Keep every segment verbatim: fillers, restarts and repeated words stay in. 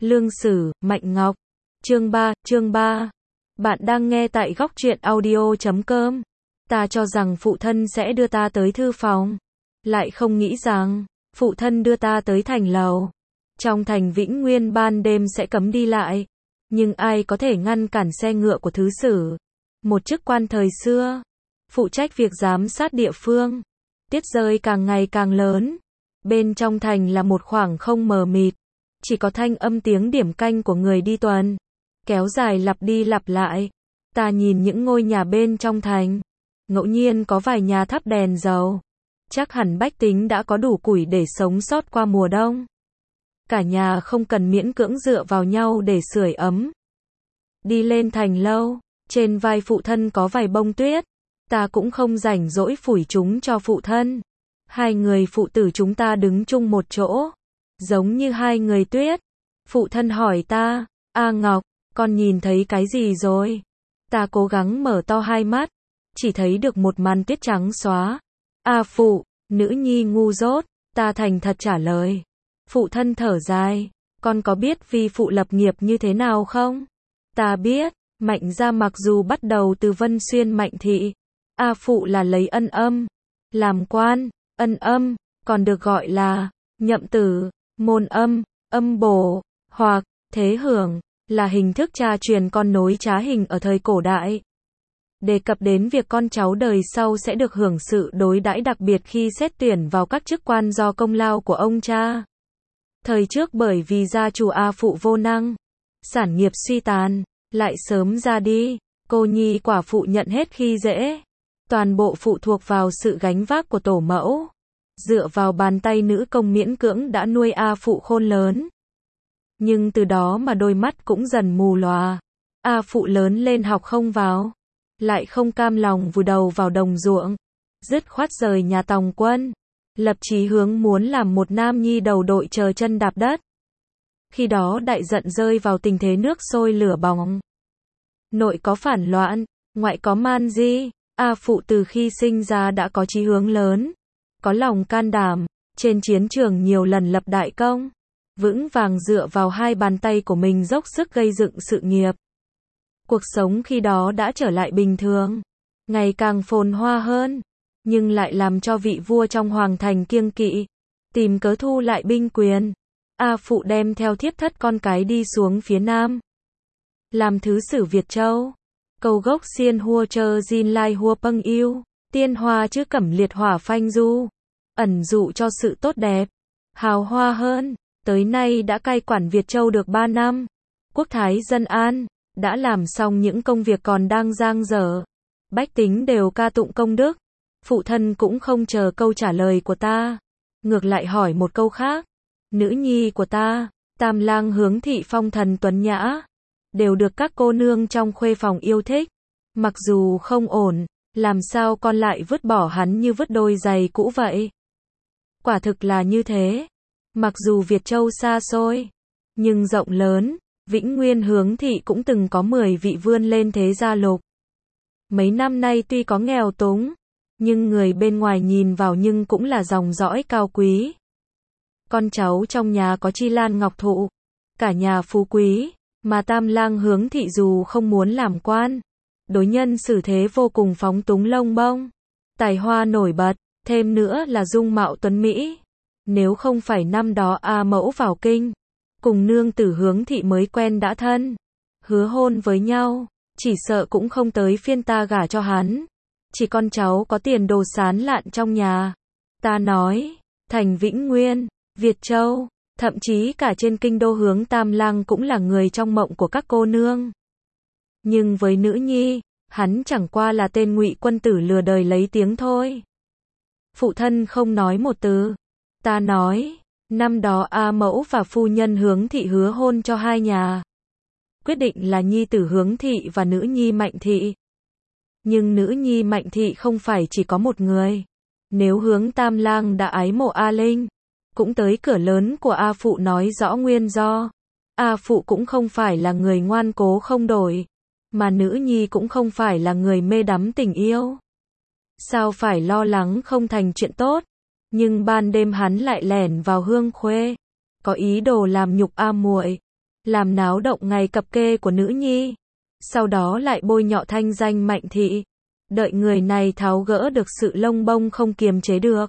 Lương Sử, Mạnh Ngọc. Chương ba, chương ba. Bạn đang nghe tại góc truyện audio chấm com. Ta cho rằng phụ thân sẽ đưa ta tới thư phòng. Lại không nghĩ rằng, phụ thân đưa ta tới thành lầu. Trong thành Vĩnh Nguyên ban đêm sẽ cấm đi lại. Nhưng ai có thể ngăn cản xe ngựa của thứ sử? Một chức quan thời xưa, phụ trách việc giám sát địa phương. Tiết rơi càng ngày càng lớn. Bên trong thành là một khoảng không mờ mịt. Chỉ có thanh âm tiếng điểm canh của người đi tuần. Kéo dài lặp đi lặp lại. Ta nhìn những ngôi nhà bên trong thành. Ngẫu nhiên có vài nhà thắp đèn dầu. Chắc hẳn bách tính đã có đủ củi để sống sót qua mùa đông. Cả nhà không cần miễn cưỡng dựa vào nhau để sưởi ấm. Đi lên thành lâu, trên vai phụ thân có vài bông tuyết. Ta cũng không rảnh rỗi phủi chúng cho phụ thân. Hai người phụ tử chúng ta đứng chung một chỗ, giống như hai người tuyết. Phụ thân hỏi ta, A Ngọc, con nhìn thấy cái gì rồi? Ta cố gắng mở to hai mắt, chỉ thấy được một màn tuyết trắng xóa. A phụ, nữ nhi ngu dốt, ta thành thật trả lời. Phụ thân thở dài, con có biết vi phụ lập nghiệp như thế nào không? Ta biết, Mạnh gia mặc dù bắt đầu từ Vân Xuyên Mạnh thị, A phụ là lấy ân âm, làm quan. Ân âm, còn được gọi là nhậm tử, môn âm, âm bổ, hoặc thế hưởng, là hình thức cha truyền con nối trá hình ở thời cổ đại. Đề cập đến việc con cháu đời sau sẽ được hưởng sự đối đãi đặc biệt khi xét tuyển vào các chức quan do công lao của ông cha. Thời trước bởi vì gia chủ A phụ vô năng, sản nghiệp suy tàn, lại sớm ra đi, cô nhi quả phụ nhận hết khi dễ. Toàn bộ phụ thuộc vào sự gánh vác của tổ mẫu. Dựa vào bàn tay nữ công miễn cưỡng đã nuôi A phụ khôn lớn. Nhưng từ đó mà đôi mắt cũng dần mù lòa. A phụ lớn lên học không vào. Lại không cam lòng vùi đầu vào đồng ruộng. Dứt khoát rời nhà tòng quân. Lập chí hướng muốn làm một nam nhi đầu đội chờ chân đạp đất. Khi đó đại giận rơi vào tình thế nước sôi lửa bỏng. Nội có phản loạn, ngoại có man di. A phụ từ khi sinh ra đã có chí hướng lớn, có lòng can đảm, trên chiến trường nhiều lần lập đại công, vững vàng dựa vào hai bàn tay của mình dốc sức gây dựng sự nghiệp. Cuộc sống khi đó đã trở lại bình thường, ngày càng phồn hoa hơn, nhưng lại làm cho vị vua trong hoàng thành kiêng kỵ, tìm cớ thu lại binh quyền. A phụ đem theo thiếp thất con cái đi xuống phía nam, làm thứ sử Việt Châu. Cầu gốc xiên hua chơ jin lai hua pâng yêu, tiên hoa chứ cẩm liệt hỏa phanh du, ẩn dụ cho sự tốt đẹp, hào hoa hơn. Tới nay đã cai quản Việt Châu được ba năm, quốc thái dân an, đã làm xong những công việc còn đang dang dở. Bách tính đều ca tụng công đức. Phụ thân cũng không chờ câu trả lời của ta, ngược lại hỏi một câu khác. Nữ nhi của ta, Tam lang Hướng thị phong thần tuấn nhã, đều được các cô nương trong khuê phòng yêu thích. Mặc dù không ổn, làm sao con lại vứt bỏ hắn như vứt đôi giày cũ vậy? Quả thực là như thế. Mặc dù Việt Châu xa xôi, nhưng rộng lớn, Vĩnh Nguyên Hướng thị cũng từng có mười vị vươn lên thế gia lục. Mấy năm nay tuy có nghèo túng, nhưng người bên ngoài nhìn vào nhưng cũng là dòng dõi cao quý. Con cháu trong nhà có Chi Lan Ngọc Thụ, cả nhà phú quý. Mà Tam lang Hướng thị dù không muốn làm quan, đối nhân xử thế vô cùng phóng túng lông bông, tài hoa nổi bật, thêm nữa là dung mạo tuấn mỹ. Nếu không phải năm đó A mẫu vào kinh, cùng nương tử Hướng thị mới quen đã thân, hứa hôn với nhau, chỉ sợ cũng không tới phiên ta gả cho hắn. Chỉ con cháu có tiền đồ sán lạn trong nhà. Ta nói, thành Vĩnh Nguyên, Việt Châu, thậm chí cả trên kinh đô Hướng Tam lang cũng là người trong mộng của các cô nương. Nhưng với nữ nhi, hắn chẳng qua là tên ngụy quân tử lừa đời lấy tiếng thôi. Phụ thân không nói một từ. Ta nói, năm đó A mẫu và phu nhân Hướng thị hứa hôn cho hai nhà. Quyết định là nhi tử Hướng thị và nữ nhi Mạnh thị. Nhưng nữ nhi Mạnh thị không phải chỉ có một người. Nếu Hướng Tam lang đã ái mộ A Linh, cũng tới cửa lớn của A phụ nói rõ nguyên do. A phụ cũng không phải là người ngoan cố không đổi, mà nữ nhi cũng không phải là người mê đắm tình yêu. Sao phải lo lắng không thành chuyện tốt? Nhưng ban đêm hắn lại lẻn vào hương khuê, có ý đồ làm nhục A muội. làm náo động ngày cập kê của nữ nhi, sau đó lại bôi nhọ thanh danh Mạnh thị. Đợi người này tháo gỡ được sự lông bông không kiềm chế được,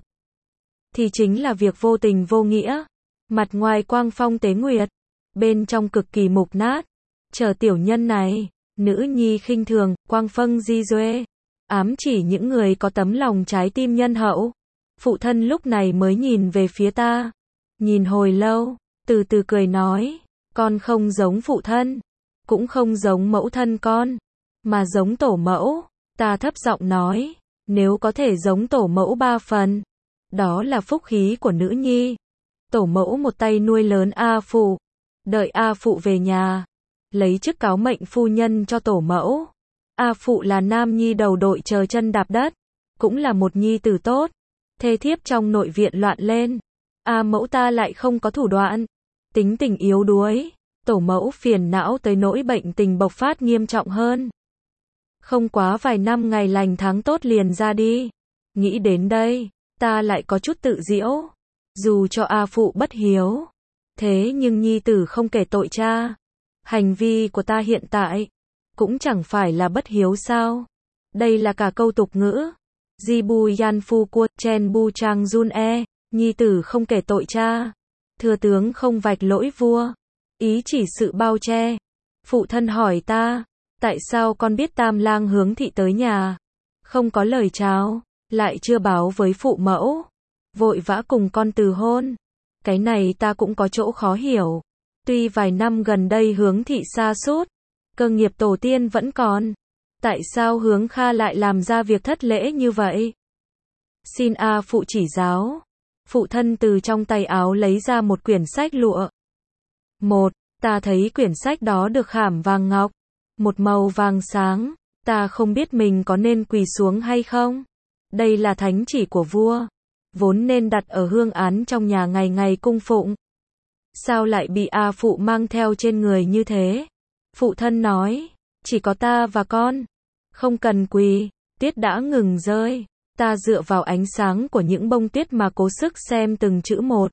thì chính là việc vô tình vô nghĩa. Mặt ngoài quang phong tế nguyệt, bên trong cực kỳ mục nát. Chờ tiểu nhân này, nữ nhi khinh thường, quang phong di duê, ám chỉ những người có tấm lòng trái tim nhân hậu. Phụ thân lúc này mới nhìn về phía ta, nhìn hồi lâu, từ từ cười nói, con không giống phụ thân, cũng không giống mẫu thân con, mà giống tổ mẫu. Ta thấp giọng nói, nếu có thể giống tổ mẫu ba phần, đó là phúc khí của nữ nhi. Tổ mẫu một tay nuôi lớn A Phụ, đợi A Phụ về nhà, lấy chức cáo mệnh phu nhân cho tổ mẫu. A Phụ là nam nhi đầu đội chờ chân đạp đất, cũng là một nhi tử tốt. Thê thiếp trong nội viện loạn lên, A mẫu ta lại không có thủ đoạn, tính tình yếu đuối. Tổ mẫu phiền não tới nỗi bệnh tình bộc phát nghiêm trọng hơn. Không quá vài năm ngày lành tháng tốt liền ra đi. Nghĩ đến đây, ta lại có chút tự giễu. Dù cho A Phụ bất hiếu, thế nhưng nhi tử không kể tội cha. Hành vi của ta hiện tại, cũng chẳng phải là bất hiếu sao. Đây là cả câu tục ngữ. Di bu yan phu cua, chen bu trang jun e, nhi tử không kể tội cha. Thừa tướng không vạch lỗi vua. Ý chỉ sự bao che. Phụ thân hỏi ta, tại sao con biết Tam Lang Hướng thị tới nhà, không có lời chào, lại chưa báo với phụ mẫu, vội vã cùng con từ hôn. Cái này ta cũng có chỗ khó hiểu. Tuy vài năm gần đây Hướng thị sa sút, cơ nghiệp tổ tiên vẫn còn, tại sao Hướng Kha lại làm ra việc thất lễ như vậy? Xin A Phụ chỉ giáo. Phụ thân từ trong tay áo lấy ra một quyển sách lụa. Một, ta thấy quyển sách đó được khảm vàng ngọc, một màu vàng sáng, ta không biết mình có nên quỳ xuống hay không. Đây là thánh chỉ của vua, vốn nên đặt ở hương án trong nhà ngày ngày cung phụng. Sao lại bị A Phụ mang theo trên người như thế? Phụ thân nói, chỉ có ta và con, không cần quỳ. Tiết đã ngừng rơi, ta dựa vào ánh sáng của những bông tuyết mà cố sức xem từng chữ một.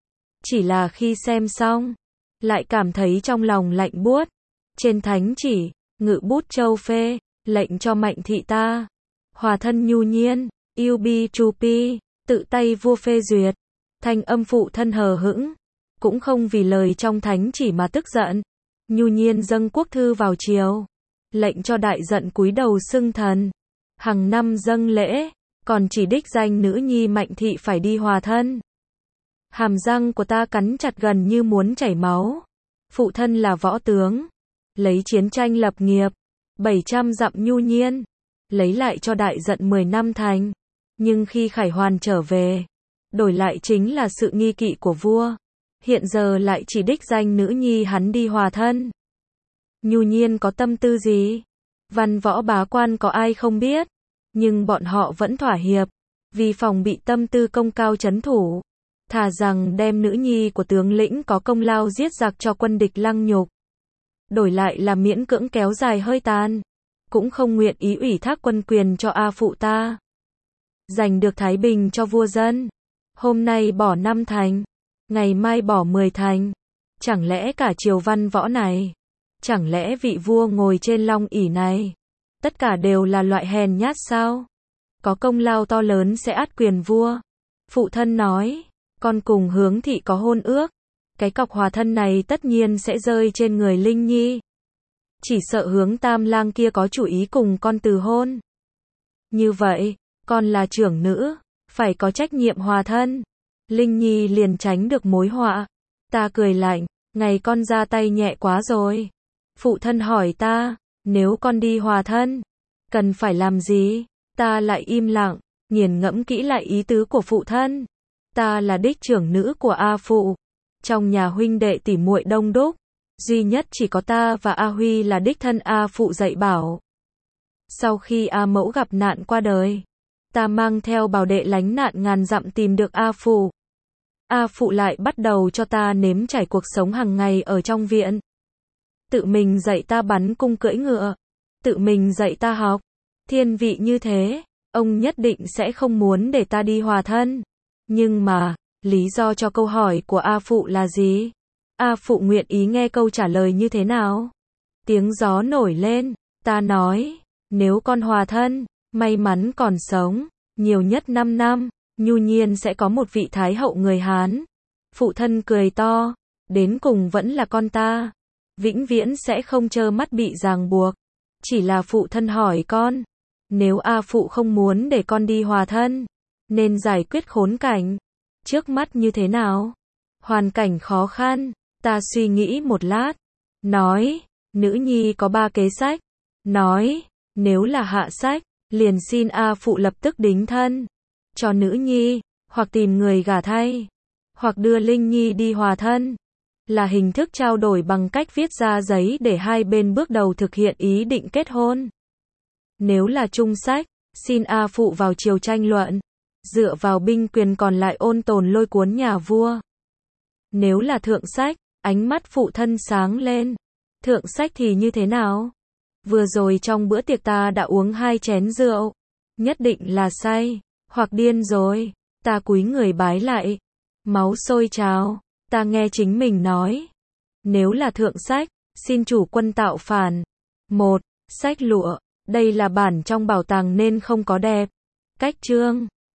Chỉ là khi xem xong, lại cảm thấy trong lòng lạnh buốt. Trên thánh chỉ, ngự bút châu phê, lệnh cho Mạnh thị ta, hòa thân nhu nhiên, yêu bi chu pi, tự tay vua phê duyệt. Thanh âm phụ thân hờ hững, cũng không vì lời trong thánh chỉ mà tức giận. Nhu nhiên dâng quốc thư vào triều, lệnh cho đại giận cúi đầu xưng thần, hàng năm dâng lễ, còn chỉ đích danh nữ nhi Mạnh thị phải đi hòa thân. Hàm răng của ta cắn chặt gần như muốn chảy máu. Phụ thân là võ tướng, lấy chiến tranh lập nghiệp, bảy trăm dặm nhu nhiên, lấy lại cho đại giận mười năm thành. Nhưng khi Khải Hoàn trở về, đổi lại chính là sự nghi kỵ của vua. Hiện giờ lại chỉ đích danh nữ nhi hắn đi hòa thân. Nhu nhiên có tâm tư gì? Văn võ bá quan có ai không biết, nhưng bọn họ vẫn thỏa hiệp, vì phòng bị tâm tư công cao trấn thủ. Thà rằng đem nữ nhi của tướng lĩnh có công lao giết giặc cho quân địch lăng nhục, đổi lại là miễn cưỡng kéo dài hơi tàn, cũng không nguyện ý ủy thác quân quyền cho A Phụ ta. Giành được thái bình cho vua dân. Hôm nay bỏ năm thành, ngày mai bỏ mười thành. Chẳng lẽ cả triều văn võ này, chẳng lẽ vị vua ngồi trên long ỷ này, tất cả đều là loại hèn nhát sao? Có công lao to lớn sẽ át quyền vua. Phụ thân nói, con cùng Hướng thị có hôn ước, cái cọc hòa thân này tất nhiên sẽ rơi trên người Linh Nhi. Chỉ sợ Hướng Tam Lang kia có chủ ý cùng con từ hôn. Như vậy, con là trưởng nữ, phải có trách nhiệm hòa thân. Linh Nhi liền tránh được mối họa. Ta cười lạnh, ngày con ra tay nhẹ quá rồi. Phụ thân hỏi ta, nếu con đi hòa thân, cần phải làm gì? Ta lại im lặng, nghiền ngẫm kỹ lại ý tứ của phụ thân. Ta là đích trưởng nữ của A Phụ, trong nhà huynh đệ tỉ muội đông đúc, duy nhất chỉ có ta và A Huy là đích thân A Phụ dạy bảo. Sau khi A Mẫu gặp nạn qua đời, ta mang theo bảo đệ lánh nạn ngàn dặm tìm được A Phụ. A Phụ lại bắt đầu cho ta nếm trải cuộc sống hàng ngày ở trong viện. Tự mình dạy ta bắn cung cưỡi ngựa, tự mình dạy ta học. Thiên vị như thế, ông nhất định sẽ không muốn để ta đi hòa thân. Nhưng mà, lý do cho câu hỏi của A Phụ là gì? A Phụ nguyện ý nghe câu trả lời như thế nào? Tiếng gió nổi lên, ta nói, nếu con hòa thân, may mắn còn sống, nhiều nhất năm năm, nhu nhiên sẽ có một vị thái hậu người Hán. Phụ thân cười to, đến cùng vẫn là con ta, vĩnh viễn sẽ không trơ mắt bị ràng buộc. Chỉ là phụ thân hỏi con, nếu A Phụ không muốn để con đi hòa thân, nên giải quyết khốn cảnh trước mắt như thế nào? Hoàn cảnh khó khăn, ta suy nghĩ một lát, nói, nữ nhi có ba kế sách, nói, nếu là hạ sách, liền xin A Phụ lập tức đính thân cho nữ nhi, hoặc tìm người gả thay, hoặc đưa Linh Nhi đi hòa thân, là hình thức trao đổi bằng cách viết ra giấy để hai bên bước đầu thực hiện ý định kết hôn. Nếu là trung sách, xin A Phụ vào triều tranh luận, dựa vào binh quyền còn lại ôn tồn lôi cuốn nhà vua. Nếu là thượng sách, ánh mắt phụ thân sáng lên. Thượng sách thì như thế nào? Vừa rồi trong bữa tiệc ta đã uống hai chén rượu, nhất định là say, hoặc điên rồi. Ta cúi người bái lại, máu sôi trào, ta nghe chính mình nói. Nếu là thượng sách, xin chủ quân tạo phản. Một. Sách lụa, đây là bản trong bảo tàng nên không có đẹp. Cách chương